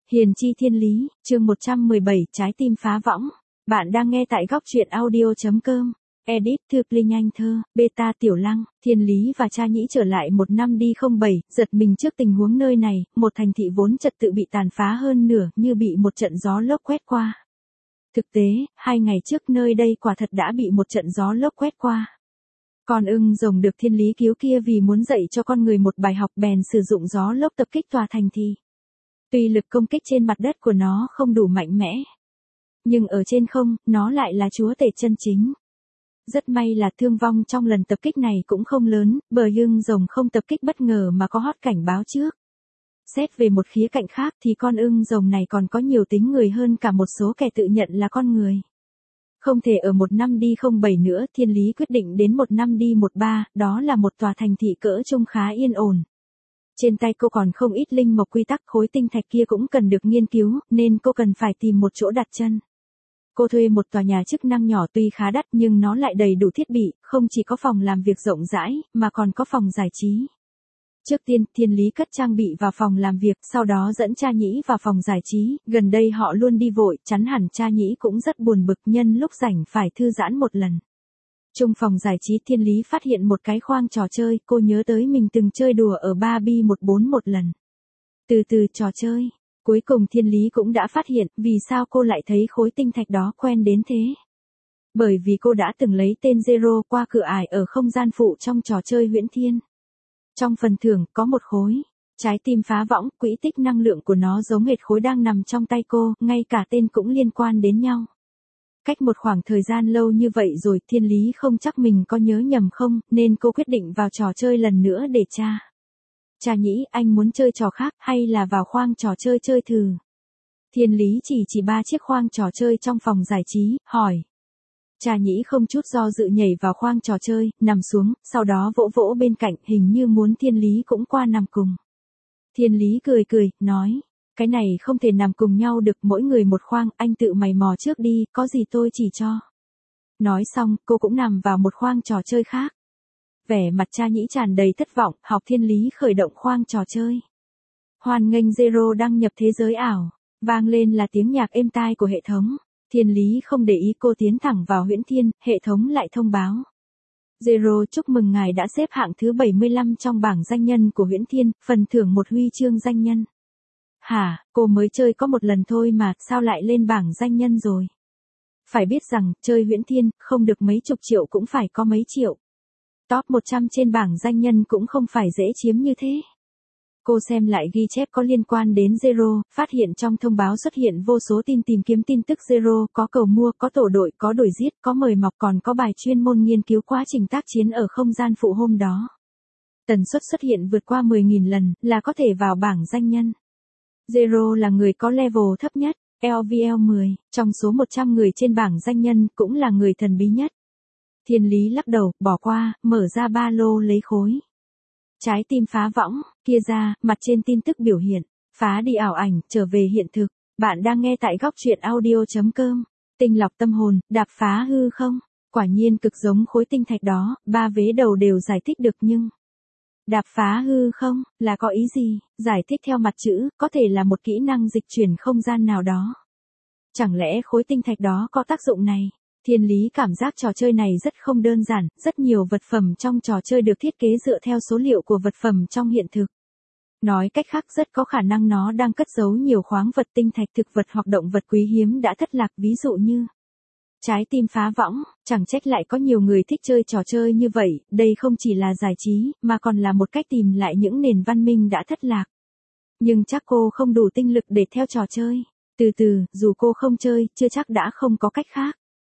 Hiền chi thiên lý, chương 117, trái tim phá võng. Bạn đang nghe tại góc truyện audio.com. Edit Thư Linh Anh Thơ, Beta Tiểu Lăng, Thiên Lý và Cha Nhĩ trở lại một năm đi 07, giật mình trước tình huống nơi này, một thành thị vốn trật tự bị tàn phá hơn nửa như bị một trận gió lốc quét qua. Thực tế, 2 ngày trước nơi đây quả thật đã bị một trận gió lốc quét qua. Con ưng rồng được Thiên Lý cứu kia vì muốn dạy cho con người một bài học bèn sử dụng gió lốc tập kích tòa thành thị. Tuy lực công kích trên mặt đất của nó không đủ mạnh mẽ, nhưng ở trên không, nó lại là chúa tể chân chính. Rất may là thương vong trong lần tập kích này cũng không lớn, bởi ưng rồng không tập kích bất ngờ mà có hót cảnh báo trước. Xét về một khía cạnh khác thì con ưng rồng này còn có nhiều tính người hơn cả một số kẻ tự nhận là con người. Không thể ở một năm đi 07 nữa, Thiên Lý quyết định đến một năm đi 13, đó là một tòa thành thị cỡ trông khá yên ổn. Trên tay cô còn không ít linh mộc quy tắc, khối tinh thạch kia cũng cần được nghiên cứu, nên cô cần phải tìm một chỗ đặt chân. Cô thuê một tòa nhà chức năng nhỏ tuy khá đắt nhưng nó lại đầy đủ thiết bị, không chỉ có phòng làm việc rộng rãi, mà còn có phòng giải trí. Trước tiên, Thiên Lý cất trang bị vào phòng làm việc, sau đó dẫn Cha Nhĩ vào phòng giải trí, gần đây họ luôn đi vội, chắn hẳn Cha Nhĩ cũng rất buồn bực, nhân lúc rảnh phải thư giãn một lần. Trong phòng giải trí, Thiên Lý phát hiện một cái khoang trò chơi, cô nhớ tới mình từng chơi đùa ở Barbie 14 một lần. Từ trò chơi, cuối cùng Thiên Lý cũng đã phát hiện vì sao cô lại thấy khối tinh thạch đó quen đến thế. Bởi vì cô đã từng lấy tên Zero qua cửa ải ở không gian phụ trong trò chơi Huyễn Thiên. Trong phần thưởng có một khối trái tim phá võng, quỹ tích năng lượng của nó giống hệt khối đang nằm trong tay cô, ngay cả tên cũng liên quan đến nhau. Cách một khoảng thời gian lâu như vậy rồi, Thiên Lý không chắc mình có nhớ nhầm không, nên cô quyết định vào trò chơi lần nữa để tra. Cha Nhĩ, anh muốn chơi trò khác hay là vào khoang trò chơi chơi thử? Thiên Lý chỉ 3 chiếc khoang trò chơi trong phòng giải trí, hỏi. Cha Nhĩ không chút do dự nhảy vào khoang trò chơi, nằm xuống, sau đó vỗ vỗ bên cạnh, hình như muốn Thiên Lý cũng qua nằm cùng. Thiên Lý cười, nói. Cái này không thể nằm cùng nhau được, mỗi người một khoang, anh tự mày mò trước đi, có gì tôi chỉ cho. Nói xong, cô cũng nằm vào một khoang trò chơi khác. Vẻ mặt Cha Nhĩ tràn đầy thất vọng, học Thiên Lý khởi động khoang trò chơi. Hoan nghênh Zero đăng nhập thế giới ảo, vang lên là tiếng nhạc êm tai của hệ thống. Thiên Lý không để ý, cô tiến thẳng vào Huyễn Thiên, hệ thống lại thông báo. Zero, chúc mừng ngài đã xếp hạng thứ 75 trong bảng danh nhân của Huyễn Thiên, phần thưởng một huy chương danh nhân. Hả, cô mới chơi có một lần thôi mà, sao lại lên bảng danh nhân rồi? Phải biết rằng, chơi Huyễn Thiên, không được mấy chục triệu cũng phải có mấy triệu. Top 100 trên bảng danh nhân cũng không phải dễ chiếm như thế. Cô xem lại ghi chép có liên quan đến Zero, phát hiện trong thông báo xuất hiện vô số tin tìm kiếm tin tức Zero, có cầu mua, có tổ đội, có đuổi giết, có mời mọc, còn có bài chuyên môn nghiên cứu quá trình tác chiến ở không gian phụ hôm đó. Tần suất xuất hiện vượt qua 10.000 lần, là có thể vào bảng danh nhân. Zero là người có level thấp nhất, LVL 10, trong số 100 người trên bảng danh nhân, cũng là người thần bí nhất. Thiên Lý lắc đầu, bỏ qua, mở ra ba lô lấy khối trái tim phá võng kia ra, mặt trên tin tức biểu hiện, phá đi ảo ảnh, trở về hiện thực. Bạn đang nghe tại góc truyện audio.com. Tinh lọc tâm hồn, đạp phá hư không? Quả nhiên cực giống khối tinh thạch đó, 3 vế đầu đều giải thích được nhưng đạp phá hư không, là có ý gì? Giải thích theo mặt chữ, có thể là một kỹ năng dịch chuyển không gian nào đó. Chẳng lẽ khối tinh thạch đó có tác dụng này? Thiên Lý cảm giác trò chơi này rất không đơn giản, rất nhiều vật phẩm trong trò chơi được thiết kế dựa theo số liệu của vật phẩm trong hiện thực. Nói cách khác, rất có khả năng nó đang cất giấu nhiều khoáng vật, tinh thạch, thực vật hoặc động vật quý hiếm đã thất lạc, ví dụ như trái tim phá võng. Chẳng trách lại có nhiều người thích chơi trò chơi như vậy, đây không chỉ là giải trí, mà còn là một cách tìm lại những nền văn minh đã thất lạc. Nhưng chắc cô không đủ tinh lực để theo trò chơi. Từ, dù cô không chơi, chưa chắc đã không có cách khác.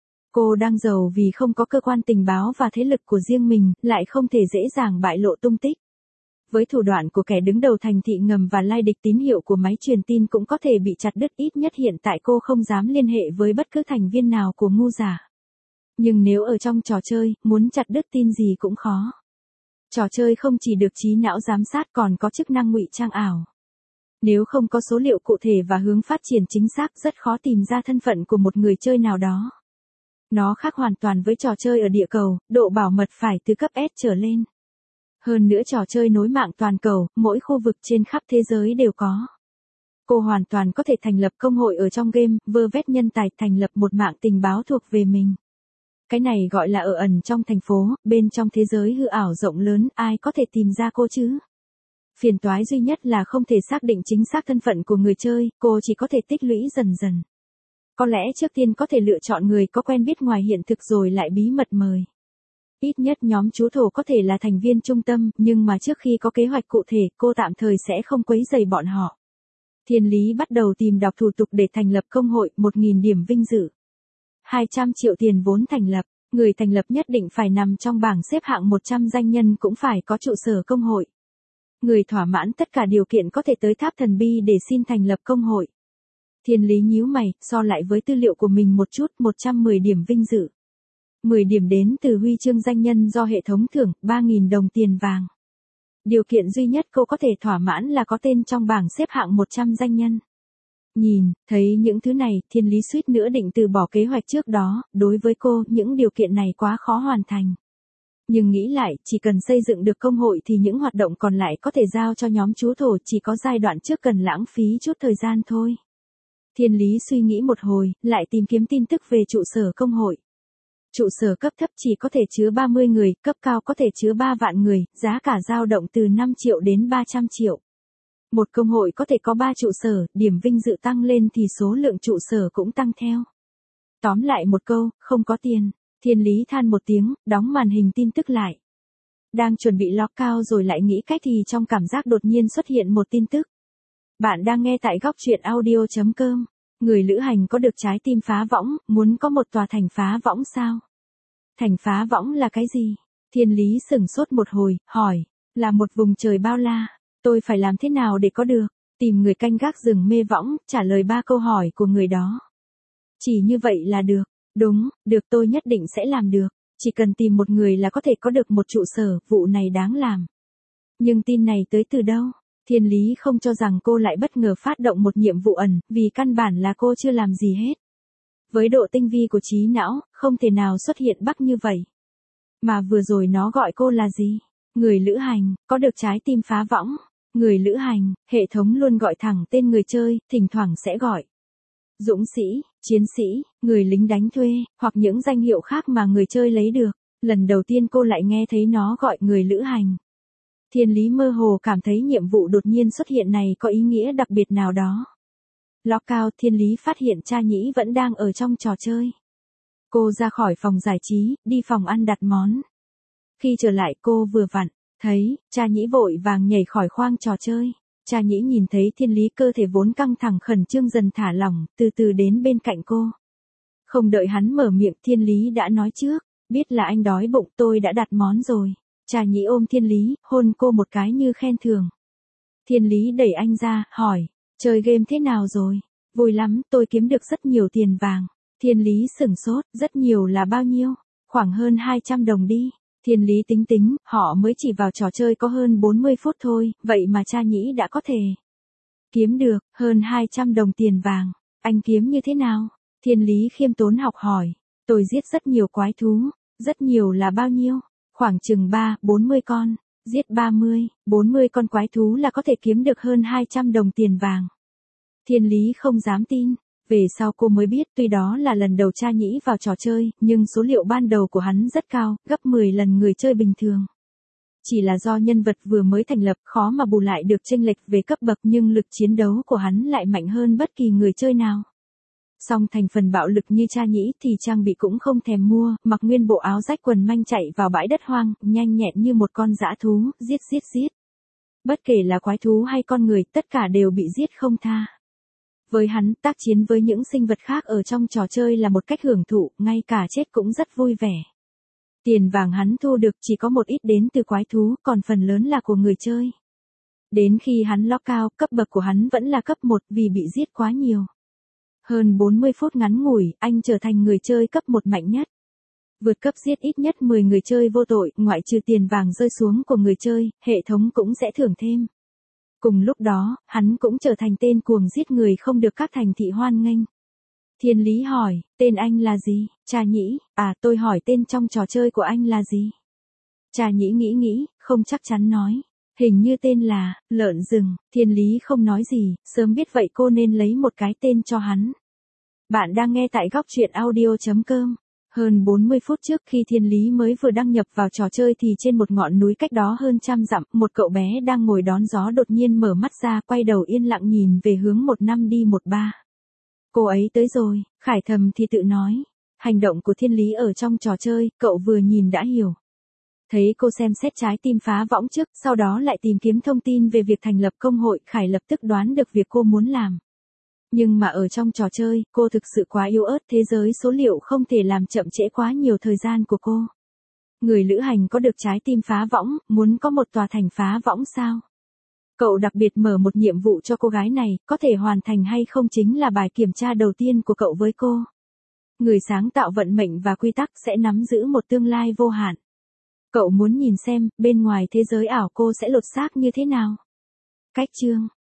Cô đang giàu vì không có cơ quan tình báo và thế lực của riêng mình, lại không thể dễ dàng bại lộ tung tích. Với thủ đoạn của kẻ đứng đầu thành thị ngầm và lai địch, tín hiệu của máy truyền tin cũng có thể bị chặt đứt, ít nhất hiện tại cô không dám liên hệ với bất cứ thành viên nào của ngu giả. Nhưng nếu ở trong trò chơi, muốn chặt đứt tin gì cũng khó. Trò chơi không chỉ được trí não giám sát còn có chức năng ngụy trang ảo. Nếu không có số liệu cụ thể và hướng phát triển chính xác, rất khó tìm ra thân phận của một người chơi nào đó. Nó khác hoàn toàn với trò chơi ở địa cầu, độ bảo mật phải từ cấp S trở lên. Hơn nữa trò chơi nối mạng toàn cầu, mỗi khu vực trên khắp thế giới đều có. Cô hoàn toàn có thể thành lập công hội ở trong game, vơ vét nhân tài, thành lập một mạng tình báo thuộc về mình. Cái này gọi là ở ẩn trong thành phố, bên trong thế giới hư ảo rộng lớn, ai có thể tìm ra cô chứ? Phiền toái duy nhất là không thể xác định chính xác thân phận của người chơi, cô chỉ có thể tích lũy dần dần. Có lẽ trước tiên có thể lựa chọn người có quen biết ngoài hiện thực rồi lại bí mật mời. Ít nhất nhóm chú thổ có thể là thành viên trung tâm, nhưng mà trước khi có kế hoạch cụ thể, cô tạm thời sẽ không quấy rầy bọn họ. Thiên Lý bắt đầu tìm đọc thủ tục để thành lập công hội, 1.000 điểm vinh dự. 200 triệu tiền vốn thành lập, người thành lập nhất định phải nằm trong bảng xếp hạng 100 danh nhân cũng phải có trụ sở công hội. Người thỏa mãn tất cả điều kiện có thể tới Tháp Thần Bi để xin thành lập công hội. Thiên Lý nhíu mày, so lại với tư liệu của mình một chút, 110 điểm vinh dự. 10 điểm đến từ huy chương danh nhân do hệ thống thưởng, 3.000 đồng tiền vàng. Điều kiện duy nhất cô có thể thỏa mãn là có tên trong bảng xếp hạng 100 danh nhân. Nhìn, thấy những thứ này, Thiên Lý suýt nữa định từ bỏ kế hoạch trước đó, đối với cô, những điều kiện này quá khó hoàn thành. Nhưng nghĩ lại, chỉ cần xây dựng được công hội thì những hoạt động còn lại có thể giao cho nhóm chú thổ, chỉ có giai đoạn trước cần lãng phí chút thời gian thôi. Thiên Lý suy nghĩ một hồi, lại tìm kiếm tin tức về trụ sở công hội. Trụ sở cấp thấp chỉ có thể chứa 30 người, cấp cao có thể chứa 3 vạn người, giá cả dao động từ 5 triệu đến 300 triệu. Một công hội có thể có 3 trụ sở, điểm vinh dự tăng lên thì số lượng trụ sở cũng tăng theo. Tóm lại một câu, không có tiền. Thiên Lý than một tiếng, đóng màn hình tin tức lại. Đang chuẩn bị log cao rồi lại nghĩ cách thì trong cảm giác đột nhiên xuất hiện một tin tức. Bạn đang nghe tại góc truyện audio.com. Người lữ hành có được trái tim phá võng, muốn có một tòa thành phá võng sao? Thành phá võng là cái gì? Thiên Lý sửng sốt một hồi, hỏi. Là một vùng trời bao la. Tôi phải làm thế nào để có được? Tìm người canh gác rừng mê võng, trả lời 3 câu hỏi của người đó. Chỉ như vậy là được. Đúng, được tôi nhất định sẽ làm được. Chỉ cần tìm một người là có thể có được một trụ sở, vụ này đáng làm. Nhưng tin này tới từ đâu? Thiên Lý không cho rằng cô lại bất ngờ phát động một nhiệm vụ ẩn, vì căn bản là cô chưa làm gì hết. Với độ tinh vi của trí não, không thể nào xuất hiện bắc như vậy. Mà vừa rồi nó gọi cô là gì? Người lữ hành, có được trái tim phá võng. Người lữ hành, hệ thống luôn gọi thẳng tên người chơi, thỉnh thoảng sẽ gọi. Dũng sĩ, chiến sĩ, người lính đánh thuê, hoặc những danh hiệu khác mà người chơi lấy được. Lần đầu tiên cô lại nghe thấy nó gọi người lữ hành. Thiên Lý mơ hồ cảm thấy nhiệm vụ đột nhiên xuất hiện này có ý nghĩa đặc biệt nào đó. Lockout, Thiên Lý phát hiện cha Nhĩ vẫn đang ở trong trò chơi. Cô ra khỏi phòng giải trí, đi phòng ăn đặt món. Khi trở lại cô vừa vặn, thấy, cha Nhĩ vội vàng nhảy khỏi khoang trò chơi. Cha Nhĩ nhìn thấy Thiên Lý cơ thể vốn căng thẳng khẩn trương dần thả lỏng, từ từ đến bên cạnh cô. Không đợi hắn mở miệng, Thiên Lý đã nói trước, biết là anh đói bụng, tôi đã đặt món rồi. Cha Nhĩ ôm Thiên Lý, hôn cô một cái như khen thưởng. Thiên Lý đẩy anh ra, hỏi, chơi game thế nào rồi? Vui lắm, tôi kiếm được rất nhiều tiền vàng. Thiên Lý sửng sốt, rất nhiều là bao nhiêu? Khoảng hơn 200 đồng đi. Thiên Lý tính tính, họ mới chỉ vào trò chơi có hơn 40 phút thôi, vậy mà cha Nhĩ đã có thể kiếm được hơn 200 đồng tiền vàng. Anh kiếm như thế nào? Thiên Lý khiêm tốn học hỏi. Tôi giết rất nhiều quái thú. Rất nhiều là bao nhiêu? Khoảng chừng 40 con. Giết 40 con quái thú là có thể kiếm được hơn 200 đồng tiền vàng. Thiên Lý không dám tin. Về sau cô mới biết tuy đó là lần đầu cha Nhĩ vào trò chơi, nhưng số liệu ban đầu của hắn rất cao, gấp 10 lần người chơi bình thường. Chỉ là do nhân vật vừa mới thành lập khó mà bù lại được chênh lệch về cấp bậc nhưng lực chiến đấu của hắn lại mạnh hơn bất kỳ người chơi nào. Song thành phần bạo lực như cha Nhĩ thì trang bị cũng không thèm mua, mặc nguyên bộ áo rách quần manh chạy vào bãi đất hoang, nhanh nhẹn như một con dã thú, giết. Bất kể là quái thú hay con người, tất cả đều bị giết không tha. Với hắn, tác chiến với những sinh vật khác ở trong trò chơi là một cách hưởng thụ, ngay cả chết cũng rất vui vẻ. Tiền vàng hắn thu được chỉ có một ít đến từ quái thú, còn phần lớn là của người chơi. Đến khi hắn lock out, cấp bậc của hắn vẫn là cấp 1 vì bị giết quá nhiều. Hơn 40 phút ngắn ngủi, anh trở thành người chơi cấp 1 mạnh nhất. Vượt cấp giết ít nhất 10 người chơi vô tội, ngoại trừ tiền vàng rơi xuống của người chơi, hệ thống cũng sẽ thưởng thêm. Cùng lúc đó, hắn cũng trở thành tên cuồng giết người không được các thành thị hoan nghênh. Thiên Lý hỏi, tên anh là gì? Cha Nhĩ, tôi hỏi tên trong trò chơi của anh là gì? Cha Nhĩ nghĩ, không chắc chắn nói. Hình như tên là, lợn rừng, Thiên Lý không nói gì, sớm biết vậy cô nên lấy một cái tên cho hắn. Bạn đang nghe tại góc truyện audio.com. Hơn 40 phút trước khi Thiên Lý mới vừa đăng nhập vào trò chơi thì trên một ngọn núi cách đó hơn trăm dặm, một cậu bé đang ngồi đón gió đột nhiên mở mắt ra, quay đầu yên lặng nhìn về hướng 15D13. Cô ấy tới rồi, Khải thầm thì tự nói. Hành động của Thiên Lý ở trong trò chơi, cậu vừa nhìn đã hiểu. Thấy cô xem xét trái tim phá võng trước, sau đó lại tìm kiếm thông tin về việc thành lập công hội, Khải lập tức đoán được việc cô muốn làm. Nhưng mà ở trong trò chơi, cô thực sự quá yếu ớt, thế giới số liệu không thể làm chậm trễ quá nhiều thời gian của cô. Người lữ hành có được trái tim phá võng, muốn có một tòa thành phá võng sao? Cậu đặc biệt mở một nhiệm vụ cho cô gái này, có thể hoàn thành hay không chính là bài kiểm tra đầu tiên của cậu với cô. Người sáng tạo vận mệnh và quy tắc sẽ nắm giữ một tương lai vô hạn. Cậu muốn nhìn xem, bên ngoài thế giới ảo cô sẽ lột xác như thế nào? Cách chương